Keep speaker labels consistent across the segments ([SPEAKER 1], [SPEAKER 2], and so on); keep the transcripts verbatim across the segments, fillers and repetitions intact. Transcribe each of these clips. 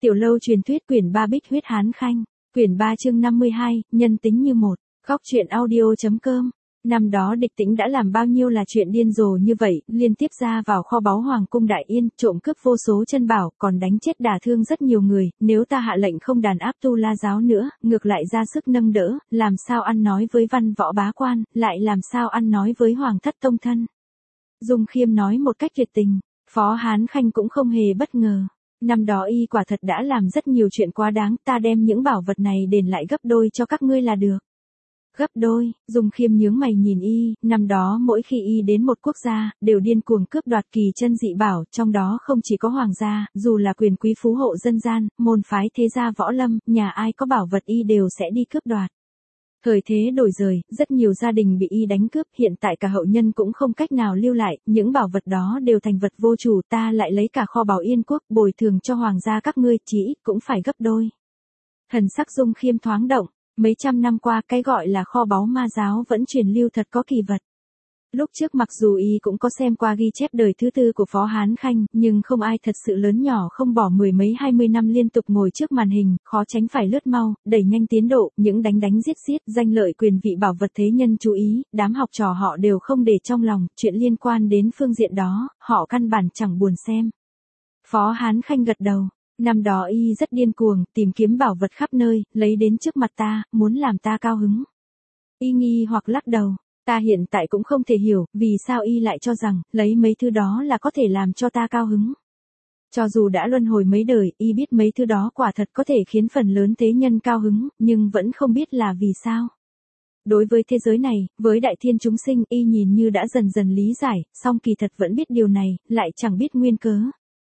[SPEAKER 1] Tiểu lâu truyền thuyết quyển ba Bích huyết Hán Khanh, quyển ba chương năm mươi hai, nhân tính như một, góc truyện audio.com. Năm đó Địch Tĩnh đã làm bao nhiêu là chuyện điên rồ như vậy, liên tiếp ra vào kho báu Hoàng cung Đại Yên, trộm cướp vô số chân bảo, còn đánh chết đả thương rất nhiều người, nếu ta hạ lệnh không đàn áp Tu La giáo nữa, ngược lại ra sức nâng đỡ, làm sao ăn nói với văn võ bá quan, lại làm sao ăn nói với Hoàng thất tông thân. Dung Khiêm nói một cách tuyệt tình, Phó Hán Khanh cũng không hề bất ngờ. Năm đó y quả thật đã làm rất nhiều chuyện quá đáng, ta đem những bảo vật này đền lại gấp đôi cho các ngươi là được. Gấp đôi, Dung Khiêm nhướng mày nhìn y, năm đó mỗi khi y đến một quốc gia, đều điên cuồng cướp đoạt kỳ chân dị bảo, trong đó không chỉ có hoàng gia, dù là quyền quý phú hộ dân gian, môn phái thế gia võ lâm, nhà ai có bảo vật y đều sẽ đi cướp đoạt. Thời thế đổi rời, rất nhiều gia đình bị y đánh cướp, hiện tại cả hậu nhân cũng không cách nào lưu lại, những bảo vật đó đều thành vật vô chủ, ta lại lấy cả kho báu Yên quốc, bồi thường cho hoàng gia các ngươi, chỉ ít cũng phải gấp đôi. Thần sắc Dung Khiêm thoáng động, mấy trăm năm qua cái gọi là kho báu ma giáo vẫn truyền lưu thật có kỳ vật. Lúc trước mặc dù y cũng có xem qua ghi chép đời thứ tư của Phó Hán Khanh, nhưng không ai thật sự lớn nhỏ không bỏ mười mấy hai mươi năm liên tục ngồi trước màn hình, khó tránh phải lướt mau, đẩy nhanh tiến độ, những đánh đánh giết giết, danh lợi quyền vị bảo vật thế nhân chú ý, đám học trò họ đều không để trong lòng, chuyện liên quan đến phương diện đó, họ căn bản chẳng buồn xem. Phó Hán Khanh gật đầu, năm đó y rất điên cuồng, tìm kiếm bảo vật khắp nơi, lấy đến trước mặt ta, muốn làm ta cao hứng. Y nghi hoặc lắc đầu. Ta hiện tại cũng không thể hiểu, vì sao y lại cho rằng, lấy mấy thứ đó là có thể làm cho ta cao hứng. Cho dù đã luân hồi mấy đời, y biết mấy thứ đó quả thật có thể khiến phần lớn thế nhân cao hứng, nhưng vẫn không biết là vì sao. Đối với thế giới này, với đại thiên chúng sinh, y nhìn như đã dần dần lý giải, song kỳ thật vẫn biết điều này, lại chẳng biết nguyên cớ.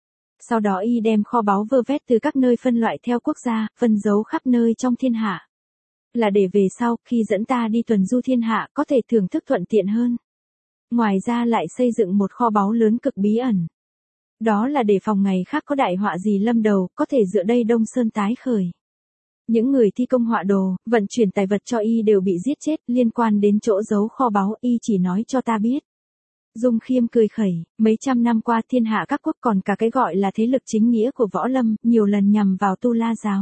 [SPEAKER 1] Sau đó y đem kho báu vơ vét từ các nơi phân loại theo quốc gia, phân giấu khắp nơi trong thiên hạ. Là để về sau, khi dẫn ta đi tuần du thiên hạ, có thể thưởng thức thuận tiện hơn. Ngoài ra lại xây dựng một kho báu lớn cực bí ẩn. Đó là để phòng ngày khác có đại họa gì lâm đầu, có thể dựa đây Đông Sơn tái khởi. Những người thi công họa đồ, vận chuyển tài vật cho y đều bị giết chết, liên quan đến chỗ giấu kho báu, y chỉ nói cho ta biết. Dung Khiêm cười khẩy, mấy trăm năm qua thiên hạ các quốc còn cả cái gọi là thế lực chính nghĩa của võ lâm, nhiều lần nhằm vào Tu La giáo.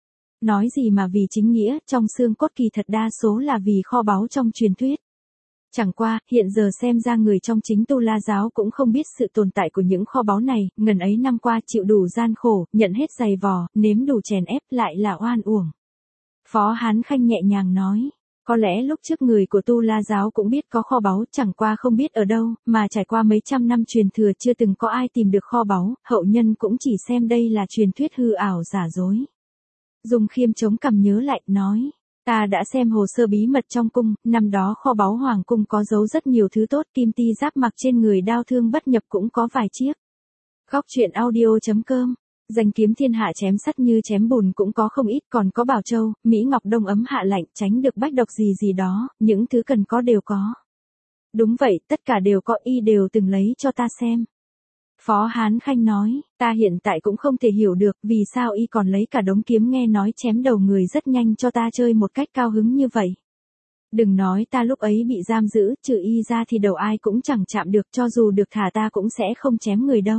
[SPEAKER 1] Nói gì mà vì chính nghĩa, trong xương cốt kỳ thật đa số là vì kho báu trong truyền thuyết. Chẳng qua, hiện giờ xem ra người trong chính Tu La giáo cũng không biết sự tồn tại của những kho báu này, ngần ấy năm qua chịu đủ gian khổ, nhận hết giày vò, nếm đủ chèn ép lại là oan uổng. Phó Hán Khanh nhẹ nhàng nói, có lẽ lúc trước người của Tu La giáo cũng biết có kho báu, chẳng qua không biết ở đâu, mà trải qua mấy trăm năm truyền thừa chưa từng có ai tìm được kho báu, hậu nhân cũng chỉ xem đây là truyền thuyết hư ảo giả dối. Dung Khiêm chống cằm nhớ lại, nói, ta đã xem hồ sơ bí mật trong cung, năm đó kho báu hoàng cung có giấu rất nhiều thứ tốt, kim ti giáp mặc trên người đao thương bất nhập cũng có vài chiếc. Góc truyện audio.com, danh kiếm thiên hạ chém sắt như chém bùn cũng có không ít, còn có bảo châu, mỹ ngọc đông ấm hạ lạnh, tránh được bách độc gì gì đó, những thứ cần có đều có. Đúng vậy, tất cả đều có, y đều từng lấy cho ta xem. Phó Hán Khanh nói, ta hiện tại cũng không thể hiểu được vì sao y còn lấy cả đống kiếm nghe nói chém đầu người rất nhanh cho ta chơi một cách cao hứng như vậy. Đừng nói ta lúc ấy bị giam giữ, trừ y ra thì đầu ai cũng chẳng chạm được, cho dù được thả ta cũng sẽ không chém người đâu.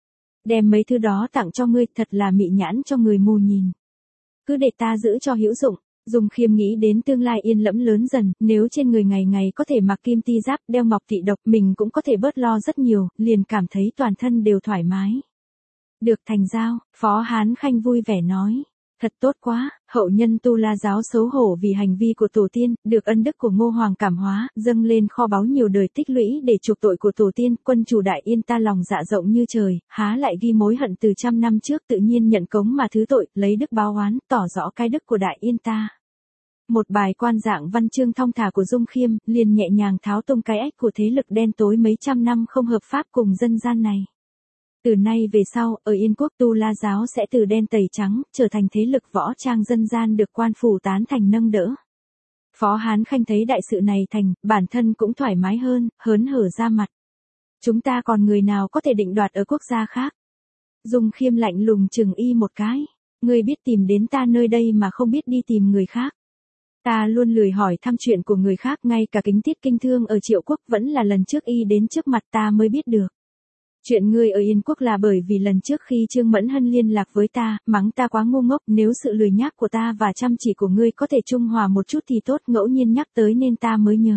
[SPEAKER 1] Đem mấy thứ đó tặng cho ngươi thật là mị nhãn cho người mù nhìn. Cứ để ta giữ cho hữu dụng. Dung Khiêm nghĩ đến tương lai yên lẫm lớn dần, nếu trên người ngày ngày có thể mặc kim ti giáp, đeo ngọc tị độc, mình cũng có thể bớt lo rất nhiều, liền cảm thấy toàn thân đều thoải mái. Được thành giao, Phó Hán Khanh vui vẻ nói. Thật tốt quá, hậu nhân Tu La giáo xấu hổ vì hành vi của tổ tiên, được ân đức của Ngô Hoàng cảm hóa, dâng lên kho báu nhiều đời tích lũy để chuộc tội của tổ tiên, quân chủ Đại Yên ta lòng dạ rộng như trời, há lại ghi mối hận từ trăm năm trước, tự nhiên nhận cống mà thứ tội, lấy đức báo oán, tỏ rõ cái đức của Đại Yên ta. Một bài quan dạng văn chương thong thả của Dung Khiêm, liền nhẹ nhàng tháo tung cái ách của thế lực đen tối mấy trăm năm không hợp pháp cùng dân gian này. Từ nay về sau, ở Yên quốc Tu La giáo sẽ từ đen tẩy trắng, trở thành thế lực võ trang dân gian được quan phủ tán thành nâng đỡ. Phó Hán Khanh thấy đại sự này thành, bản thân cũng thoải mái hơn, hớn hở ra mặt. Chúng ta còn người nào có thể định đoạt ở quốc gia khác? Dung Khiêm lạnh lùng chừng y một cái. Ngươi biết tìm đến ta nơi đây mà không biết đi tìm người khác. Ta luôn lười hỏi thăm chuyện của người khác, ngay cả Kính Tiết Kinh Thương ở Triệu Quốc vẫn là lần trước y đến trước mặt ta mới biết được. Chuyện ngươi ở Yên Quốc là bởi vì lần trước khi Trương Mẫn Hân liên lạc với ta, mắng ta quá ngu ngốc, nếu sự lười nhác của ta và chăm chỉ của ngươi có thể trung hòa một chút thì tốt, ngẫu nhiên nhắc tới nên ta mới nhớ.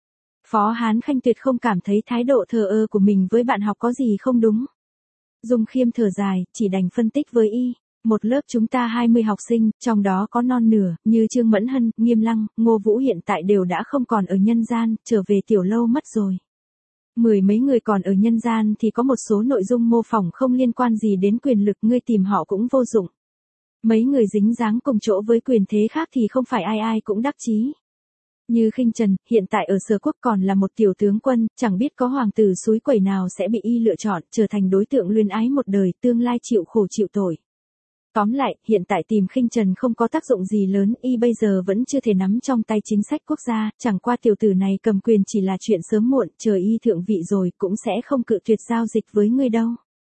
[SPEAKER 1] Phó Hán Khanh tuyệt không cảm thấy thái độ thờ ơ của mình với bạn học có gì không đúng. Dung Khiêm thở dài, chỉ đành phân tích với y. Một lớp chúng ta hai mươi học sinh, trong đó có non nửa, như Trương Mẫn Hân, Nghiêm Lăng, Ngô Vũ hiện tại đều đã không còn ở nhân gian, trở về tiểu lâu mất rồi. Mười mấy người còn ở nhân gian thì có một số nội dung mô phỏng không liên quan gì đến quyền lực, ngươi tìm họ cũng vô dụng. Mấy người dính dáng cùng chỗ với quyền thế khác thì không phải ai ai cũng đắc chí. Như Khinh Trần, hiện tại ở Sở Quốc còn là một tiểu tướng quân, chẳng biết có hoàng tử xúi quẩy nào sẽ bị y lựa chọn, trở thành đối tượng luyến ái một đời, tương lai chịu khổ chịu tội. Tóm lại, hiện tại tìm Khinh Trần không có tác dụng gì lớn, y bây giờ vẫn chưa thể nắm trong tay chính sách quốc gia, chẳng qua tiểu tử này cầm quyền chỉ là chuyện sớm muộn, chờ y thượng vị rồi cũng sẽ không cự tuyệt giao dịch với ngươi đâu.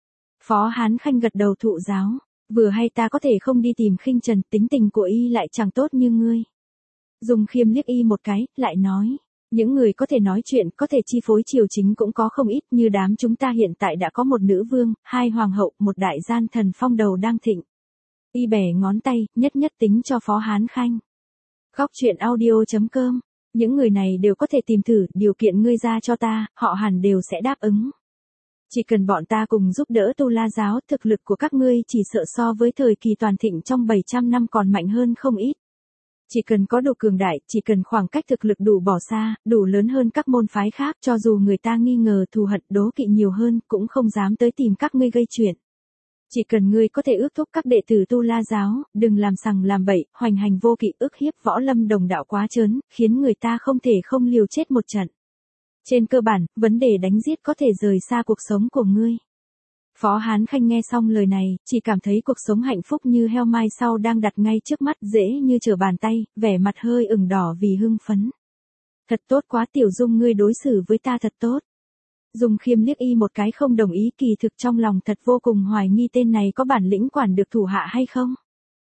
[SPEAKER 1] Phó Hán Khanh gật đầu thụ giáo, vừa hay ta có thể không đi tìm Khinh Trần, tính tình của y lại chẳng tốt như ngươi. Dung Khiêm liếc y một cái, lại nói, những người có thể nói chuyện, có thể chi phối triều chính cũng có không ít, như đám chúng ta hiện tại đã có một nữ vương, hai hoàng hậu, một đại gian thần phong đầu đang thịnh. Y bẻ ngón tay, nhất nhất tính cho Phó Hán Khanh. Góc truyện audio chấm com, những người này đều có thể tìm thử, điều kiện ngươi ra cho ta, họ hẳn đều sẽ đáp ứng. Chỉ cần bọn ta cùng giúp đỡ Tu La giáo, thực lực của các ngươi chỉ sợ so với thời kỳ toàn thịnh trong bảy trăm năm còn mạnh hơn không ít. Chỉ cần có độ cường đại, chỉ cần khoảng cách thực lực đủ bỏ xa, đủ lớn hơn các môn phái khác, cho dù người ta nghi ngờ thù hận đố kỵ nhiều hơn, cũng không dám tới tìm các ngươi gây chuyện. Chỉ cần ngươi có thể ước thúc các đệ tử Tu La giáo, đừng làm sằng làm bậy, hoành hành vô kỵ, ức hiếp võ lâm đồng đạo quá trớn, khiến người ta không thể không liều chết một trận. Trên cơ bản, vấn đề đánh giết có thể rời xa cuộc sống của ngươi. Phó Hán Khanh nghe xong lời này, chỉ cảm thấy cuộc sống hạnh phúc như heo mai sau đang đặt ngay trước mắt, dễ như trở bàn tay, vẻ mặt hơi ửng đỏ vì hưng phấn. Thật tốt quá, Tiểu Dung, ngươi đối xử với ta thật tốt. Dung Khiêm liếc y một cái không đồng ý, kỳ thực trong lòng thật vô cùng hoài nghi tên này có bản lĩnh quản được thủ hạ hay không.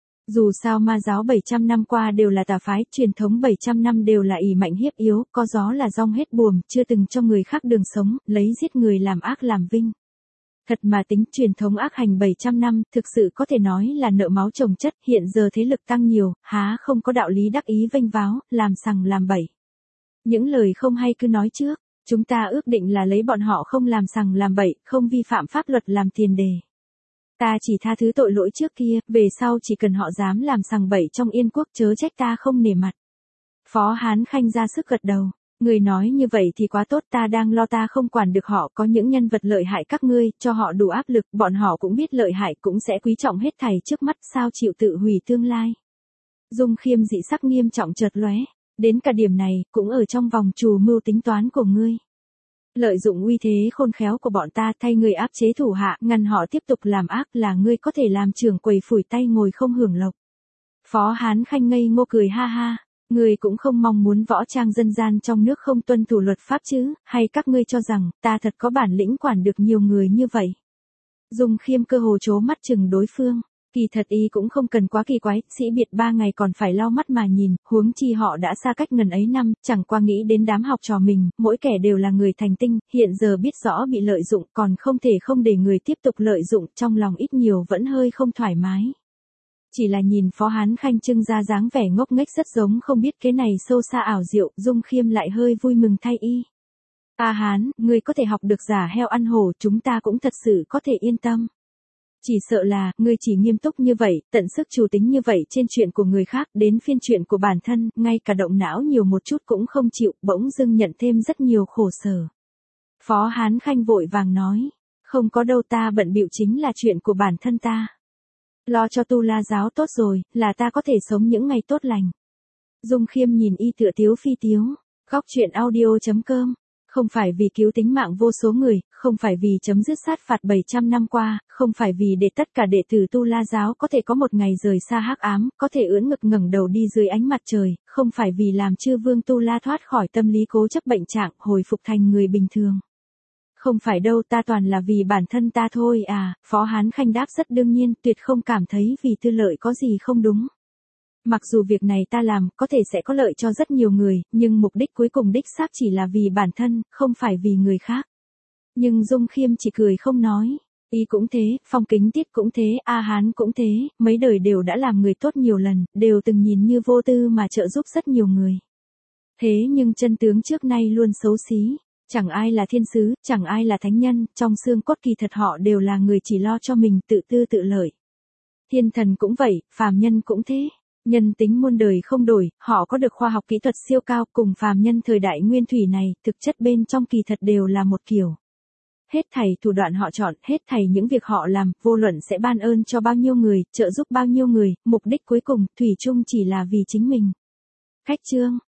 [SPEAKER 1] Dù sao ma giáo bảy trăm năm qua đều là tà phái, truyền thống bảy trăm năm đều là ỷ mạnh hiếp yếu, có gió là rong hết buồm, chưa từng cho người khác đường sống, lấy giết người làm ác làm vinh. Thật mà tính truyền thống ác hành bảy trăm năm, thực sự có thể nói là nợ máu chồng chất, hiện giờ thế lực tăng nhiều, há không có đạo lý đắc ý vênh váo, làm sằng làm bậy. Những lời không hay cứ nói trước, chúng ta ước định là lấy bọn họ không làm sằng làm bậy, không vi phạm pháp luật làm tiền đề. Ta chỉ tha thứ tội lỗi trước kia, về sau chỉ cần họ dám làm sằng bậy trong Yên Quốc chớ trách ta không nể mặt. Phó Hán Khanh ra sức gật đầu. Người nói như vậy thì quá tốt, ta đang lo ta không quản được họ, có những nhân vật lợi hại các ngươi, cho họ đủ áp lực, bọn họ cũng biết lợi hại, cũng sẽ quý trọng hết thảy trước mắt, sao chịu tự hủy tương lai. Dung Khiêm dị sắc nghiêm trọng chợt lóe, đến cả điểm này, cũng ở trong vòng trù mưu tính toán của ngươi. Lợi dụng uy thế khôn khéo của bọn ta thay người áp chế thủ hạ, ngăn họ tiếp tục làm ác, là ngươi có thể làm trưởng quầy phủi tay ngồi không hưởng lộc. Phó Hán Khanh ngây ngô cười ha ha. Ngươi cũng không mong muốn võ trang dân gian trong nước không tuân thủ luật pháp chứ, hay các ngươi cho rằng, ta thật có bản lĩnh quản được nhiều người như vậy. Dung Khiêm cơ hồ trố mắt chừng đối phương, kỳ thật y cũng không cần quá kỳ quái, sĩ biệt ba ngày còn phải lau mắt mà nhìn, huống chi họ đã xa cách ngần ấy năm, chẳng qua nghĩ đến đám học trò mình, mỗi kẻ đều là người thành tinh, hiện giờ biết rõ bị lợi dụng, còn không thể không để người tiếp tục lợi dụng, trong lòng ít nhiều vẫn hơi không thoải mái. Chỉ là nhìn Phó Hán Khanh trưng ra dáng vẻ ngốc nghếch rất giống không biết cái này sâu xa ảo diệu, Dung Khiêm lại hơi vui mừng thay y. A Hán, ngươi có thể học được giả heo ăn hổ, chúng ta cũng thật sự có thể yên tâm. Chỉ sợ là, ngươi chỉ nghiêm túc như vậy, tận sức chủ tính như vậy trên chuyện của người khác, đến phiên chuyện của bản thân, ngay cả động não nhiều một chút cũng không chịu, bỗng dưng nhận thêm rất nhiều khổ sở. Phó Hán Khanh vội vàng nói, không có đâu, ta bận bịu chính là chuyện của bản thân ta. Lo cho Tu La giáo tốt rồi, là ta có thể sống những ngày tốt lành. Dung Khiêm nhìn y tựa tiếu phi tiếu. Góc truyện audio chấm com. Không phải vì cứu tính mạng vô số người, không phải vì chấm dứt sát phạt bảy trăm năm qua, không phải vì để tất cả đệ tử Tu La giáo có thể có một ngày rời xa hắc ám, có thể ưỡn ngực ngẩng đầu đi dưới ánh mặt trời, không phải vì làm chư vương Tu La thoát khỏi tâm lý cố chấp bệnh trạng, hồi phục thành người bình thường. Không phải đâu, ta toàn là vì bản thân ta thôi à, Phó Hán Khanh đáp rất đương nhiên, tuyệt không cảm thấy vì tư lợi có gì không đúng. Mặc dù việc này ta làm, có thể sẽ có lợi cho rất nhiều người, nhưng mục đích cuối cùng đích xác chỉ là vì bản thân, không phải vì người khác. Nhưng Dung Khiêm chỉ cười không nói. Y cũng thế, Phong Kính Tiết cũng thế, A Hán cũng thế, mấy đời đều đã làm người tốt nhiều lần, đều từng nhìn như vô tư mà trợ giúp rất nhiều người. Thế nhưng chân tướng trước nay luôn xấu xí. Chẳng ai là thiên sứ, chẳng ai là thánh nhân, trong xương cốt kỳ thật họ đều là người chỉ lo cho mình, tự tư tự lợi. Thiên thần cũng vậy, phàm nhân cũng thế. Nhân tính muôn đời không đổi, họ có được khoa học kỹ thuật siêu cao cùng phàm nhân thời đại nguyên thủy này, thực chất bên trong kỳ thật đều là một kiểu. Hết thảy thủ đoạn họ chọn, hết thảy những việc họ làm, vô luận sẽ ban ơn cho bao nhiêu người, trợ giúp bao nhiêu người, mục đích cuối cùng, thủy chung chỉ là vì chính mình. Khách chương